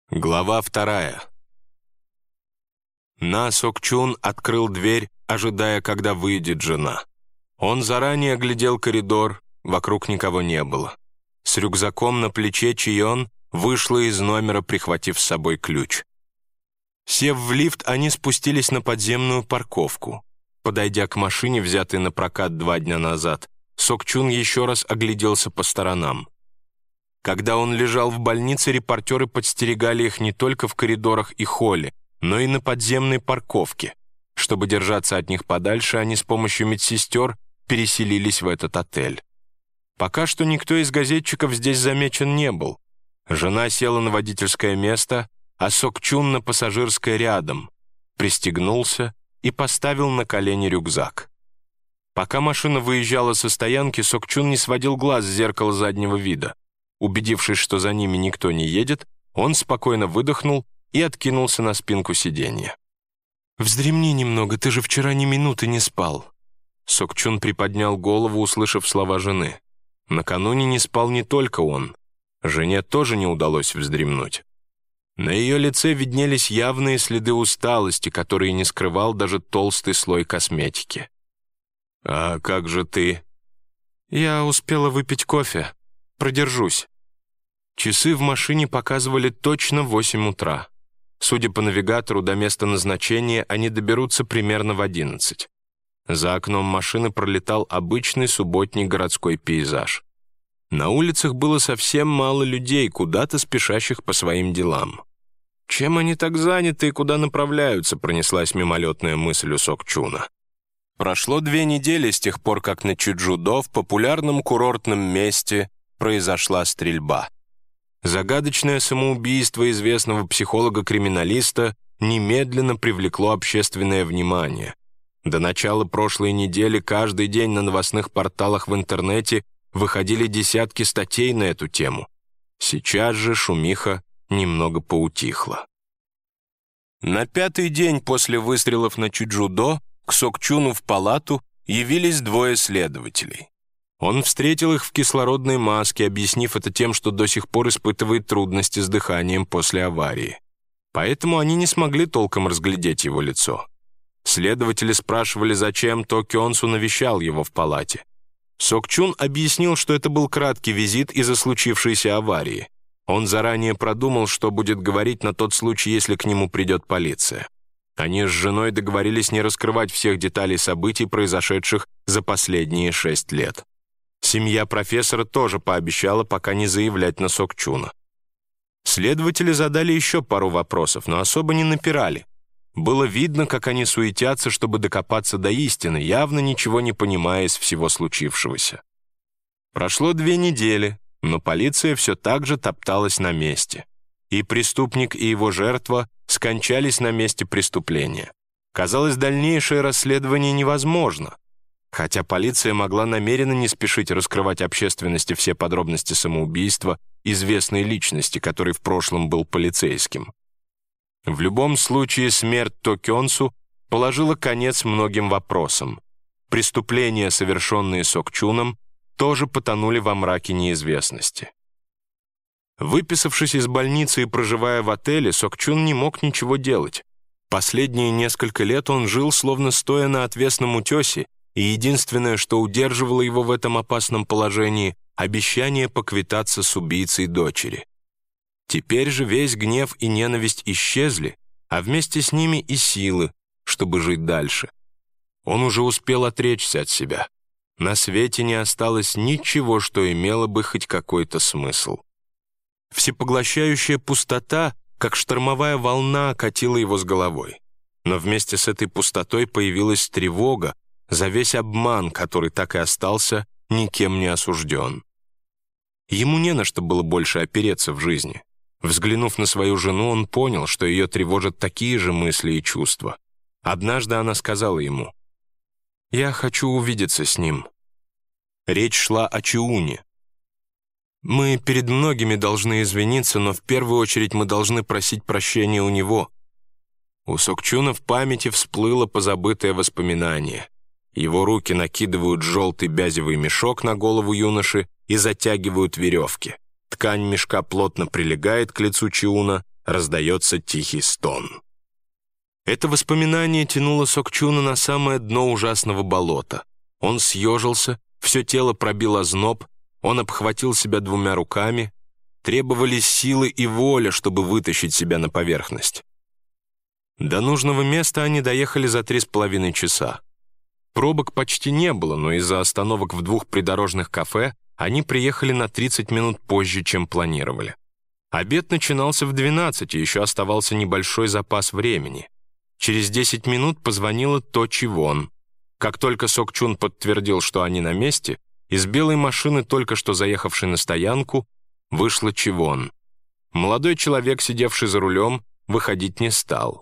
Глава 2. На Сок-Чун открыл дверь, ожидая, когда выйдет жена. Он заранее оглядел коридор, вокруг никого не было. С рюкзаком на плече Чион вышла из номера, прихватив с собой ключ. Сев в лифт, они спустились на подземную парковку. Подойдя к машине, взятой на прокат 2 дня назад, Сок-Чун еще раз огляделся по сторонам. Когда он лежал в больнице, репортеры подстерегали их не только в коридорах и холле, но и на подземной парковке. Чтобы держаться от них подальше, они с помощью медсестер переселились в этот отель. Пока что никто из газетчиков здесь замечен не был. Жена села на водительское место, а Сок-Чун на пассажирское рядом, пристегнулся и поставил на колени рюкзак. Пока машина выезжала со стоянки, Сок-Чун не сводил глаз с зеркала заднего вида. Убедившись, что за ними никто не едет, он спокойно выдохнул и откинулся на спинку сиденья. «Вздремни немного, ты же вчера ни минуты не спал». Сок-Чун приподнял голову, услышав слова жены. Накануне не спал не только он. Жене тоже не удалось вздремнуть. На ее лице виднелись явные следы усталости, которые не скрывал даже толстый слой косметики. «А как же ты?» «Я успела выпить кофе. Продержусь». Часы в машине показывали точно 8 утра. Судя по навигатору, до места назначения они доберутся примерно в 11. За окном машины пролетал обычный субботний городской пейзаж. На улицах было совсем мало людей, куда-то спешащих по своим делам. «Чем они так заняты и куда направляются?» — пронеслась мимолетная мысль у Сок-Чуна. Прошло 2 недели с тех пор, как на Чеджудо, в популярном курортном месте, произошла стрельба. Загадочное самоубийство известного психолога-криминалиста немедленно привлекло общественное внимание. До начала прошлой недели каждый день на новостных порталах в интернете выходили десятки статей на эту тему. Сейчас же шумиха немного поутихла. На 5-й день после выстрелов на Чеджудо к Сок-Чуну в палату явились 2 следователей. Он встретил их в кислородной маске, объяснив это тем, что до сих пор испытывает трудности с дыханием после аварии. Поэтому они не смогли толком разглядеть его лицо. Следователи спрашивали, зачем То Кёнсу навещал его в палате. Сок-Чун объяснил, что это был краткий визит из-за случившейся аварии. Он заранее продумал, что будет говорить на тот случай, если к нему придет полиция. Они с женой договорились не раскрывать всех деталей событий, произошедших за последние 6 лет. Семья профессора тоже пообещала пока не заявлять на Сок-Чуна. Следователи задали еще пару вопросов, но особо не напирали. Было видно, как они суетятся, чтобы докопаться до истины, явно ничего не понимая из всего случившегося. Прошло 2 недели, но полиция все так же топталась на месте. И преступник, и его жертва скончались на месте преступления. Казалось, дальнейшее расследование невозможно. Хотя полиция могла намеренно не спешить раскрывать общественности все подробности самоубийства известной личности, который в прошлом был полицейским. В любом случае, смерть То Кёнсу положила конец многим вопросам. Преступления, совершенные Сок-Чуном, тоже потонули во мраке неизвестности. Выписавшись из больницы и проживая в отеле, Сок-Чун не мог ничего делать. Последние несколько лет он жил, словно стоя на отвесном утесе, и единственное, что удерживало его в этом опасном положении — обещание поквитаться с убийцей дочери. Теперь же весь гнев и ненависть исчезли, а вместе с ними и силы, чтобы жить дальше. Он уже успел отречься от себя. На свете не осталось ничего, что имело бы хоть какой-то смысл. Всепоглощающая пустота, как штормовая волна, окатила его с головой. Но вместе с этой пустотой появилась тревога за весь обман, который так и остался никем не осужден. Ему не на что было больше опереться в жизни. Взглянув на свою жену, он понял, что ее тревожат такие же мысли и чувства. Однажды она сказала ему: «Я хочу увидеться с ним». Речь шла о Чиуне. «Мы перед многими должны извиниться, но в первую очередь мы должны просить прощения у него». У Сок-Чуна в памяти всплыло позабытое воспоминание. Его руки накидывают желтый бязевый мешок на голову юноши и затягивают веревки. Ткань мешка плотно прилегает к лицу Чиуна, раздается тихий стон. Это воспоминание тянуло Сок-Чуна на самое дно ужасного болота. Он съежился, все тело пробил озноб, он обхватил себя двумя руками. Требовались силы и воля, чтобы вытащить себя на поверхность. До нужного места они доехали за 3,5 часа. Пробок почти не было, но из-за остановок в 2 придорожных кафе они приехали на 30 минут позже, чем планировали. Обед начинался в 12, и еще оставался небольшой запас времени. Через 10 минут позвонила То Чивон. Как только Сок-Чун подтвердил, что они на месте, из белой машины, только что заехавшей на стоянку, вышла Чивон. Молодой человек, сидевший за рулем, выходить не стал.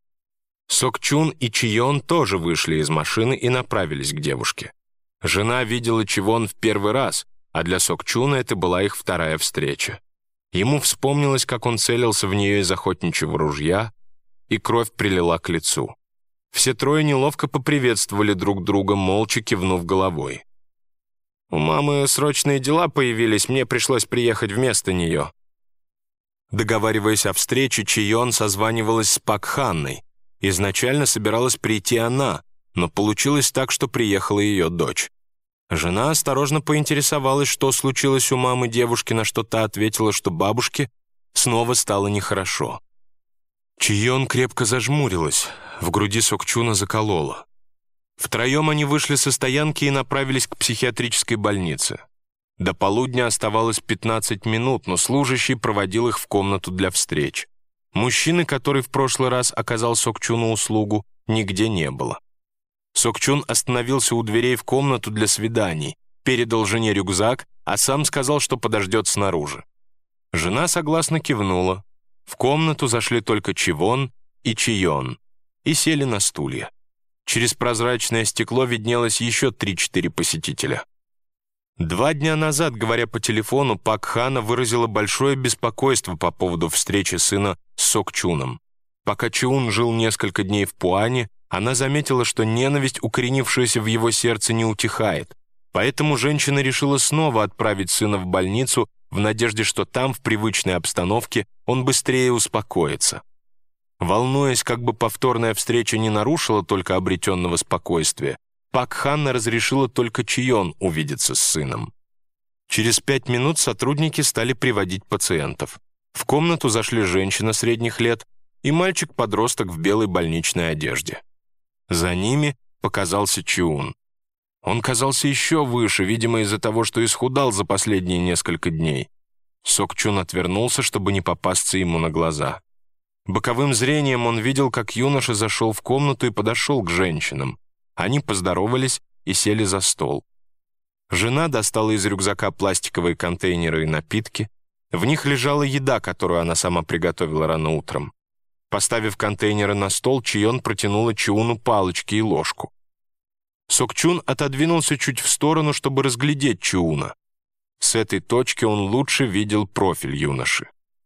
Сок-Чун и Чион тоже вышли из машины и направились к девушке. Жена видела Чивон в первый раз, а для Сок-Чуна это была их вторая встреча. Ему вспомнилось, как он целился в нее из охотничьего ружья, и кровь прилила к лицу. Все трое неловко поприветствовали друг друга, молча кивнув головой. «У мамы срочные дела появились, мне пришлось приехать вместо нее». Договариваясь о встрече, Чион созванивалась с Пак Ханной. Изначально собиралась прийти она, но получилось так, что приехала ее дочь. Жена осторожно поинтересовалась, что случилось у мамы девушки, на что та ответила, что бабушке снова стало нехорошо. Чион крепко зажмурилась, в груди Сок-Чуна заколола. Втроем они вышли со стоянки и направились к психиатрической больнице. До полудня оставалось 15 минут, но служащий проводил их в комнату для встреч. Мужчины, который в прошлый раз оказал Сок-Чуну услугу, нигде не было. Сок-Чун остановился у дверей в комнату для свиданий, передал жене рюкзак, а сам сказал, что подождет снаружи. Жена согласно кивнула. В комнату зашли только Чивон и Чион и сели на стулья. Через прозрачное стекло виднелось еще 3-4 посетителя. 2 дня назад, говоря по телефону, Пак Хана выразила большое беспокойство по поводу встречи сына с Сок-Чуном. Пока Чиун жил несколько дней в Пуане, она заметила, что ненависть, укоренившаяся в его сердце, не утихает. Поэтому женщина решила снова отправить сына в больницу в надежде, что там, в привычной обстановке, он быстрее успокоится. Волнуясь, как бы повторная встреча не нарушила только обретенного спокойствия, Пак Ханна разрешила только Чион увидеться с сыном. Через 5 минут сотрудники стали приводить пациентов. В комнату зашли женщина средних лет и мальчик-подросток в белой больничной одежде. За ними показался Чиун. Он казался еще выше, видимо, из-за того, что исхудал за последние несколько дней. Сок-Чун отвернулся, чтобы не попасться ему на глаза. Боковым зрением он видел, как юноша зашел в комнату и подошел к женщинам. Они поздоровались и сели за стол. Жена достала из рюкзака пластиковые контейнеры и напитки. В них лежала еда, которую она сама приготовила рано утром. Поставив контейнеры на стол, Чион протянула Чиуну палочки и ложку. Сок-Чун отодвинулся чуть в сторону, чтобы разглядеть Чиуна. С этой точки он лучше видел профиль юноши.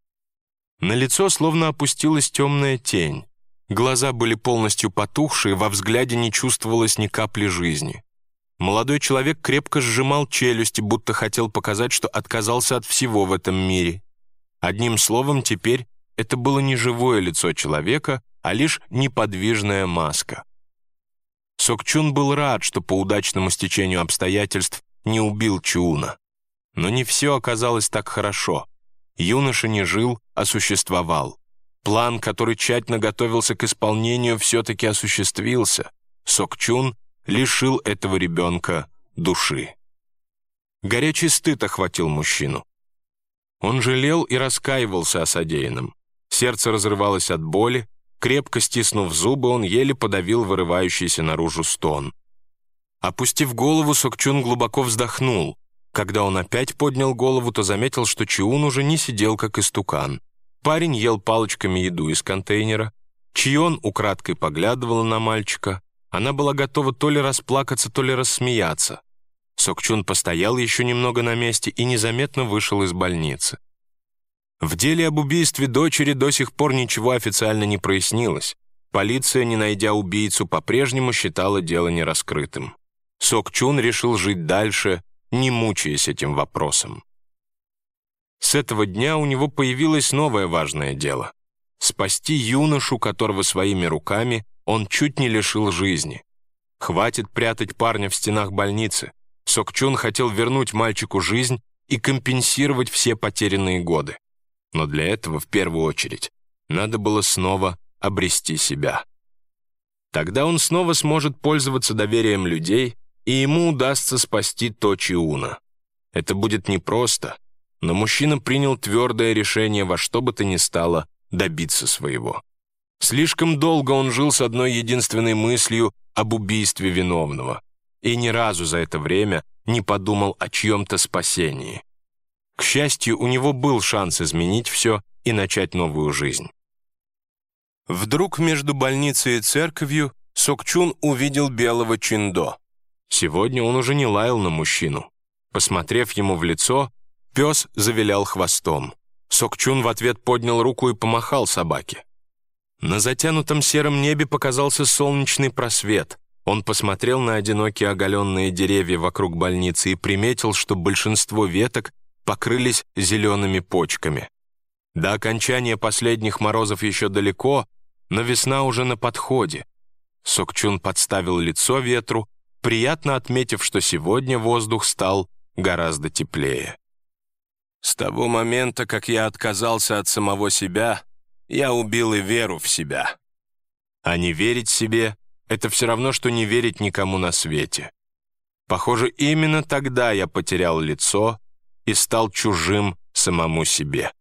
На лицо словно опустилась темная тень. Глаза были полностью потухшие, во взгляде не чувствовалось ни капли жизни. Молодой человек крепко сжимал челюсти, будто хотел показать, что отказался от всего в этом мире. Одним словом, теперь это было не живое лицо человека, а лишь неподвижная маска. Сок-Чун был рад, что по удачному стечению обстоятельств не убил Чиуна. Но не все оказалось так хорошо. Юноша не жил, а существовал. План, который тщательно готовился к исполнению, все-таки осуществился. Сок-Чун лишил этого ребенка души. Горячий стыд охватил мужчину. Он жалел и раскаивался о содеянном. Сердце разрывалось от боли. Крепко стиснув зубы, он еле подавил вырывающийся наружу стон. Опустив голову, Сок-Чун глубоко вздохнул. Когда он опять поднял голову, то заметил, что Чиун уже не сидел, как истукан. Парень ел палочками еду из контейнера. Чион украдкой поглядывала на мальчика. Она была готова то ли расплакаться, то ли рассмеяться. Сок-Чун постоял еще немного на месте и незаметно вышел из больницы. В деле об убийстве дочери до сих пор ничего официально не прояснилось. Полиция, не найдя убийцу, по-прежнему считала дело нераскрытым. Сок-Чун решил жить дальше, не мучаясь этим вопросом. С этого дня у него появилось новое важное дело. Спасти юношу, которого своими руками он чуть не лишил жизни. Хватит прятать парня в стенах больницы. Сок-Чун хотел вернуть мальчику жизнь и компенсировать все потерянные годы. Но для этого, в первую очередь, надо было снова обрести себя. Тогда он снова сможет пользоваться доверием людей, и ему удастся спасти То-Чиуна. Это будет непросто, но мужчина принял твердое решение во что бы то ни стало добиться своего. Слишком долго он жил с одной единственной мыслью об убийстве виновного, и ни разу за это время не подумал о чьем-то спасении. К счастью, у него был шанс изменить все и начать новую жизнь. Вдруг между больницей и церковью Сок-Чун увидел белого Чиндо. Сегодня он уже не лаял на мужчину. Посмотрев ему в лицо, пес завилял хвостом. Сок-Чун в ответ поднял руку и помахал собаке. На затянутом сером небе показался солнечный просвет. Он посмотрел на одинокие оголенные деревья вокруг больницы и приметил, что большинство веток покрылись зелеными почками. До окончания последних морозов еще далеко, но весна уже на подходе. Сок-Чун подставил лицо ветру, приятно отметив, что сегодня воздух стал гораздо теплее. С того момента, как я отказался от самого себя, я убил и веру в себя. А не верить себе — это все равно, что не верить никому на свете. Похоже, именно тогда я потерял лицо и стал чужим самому себе.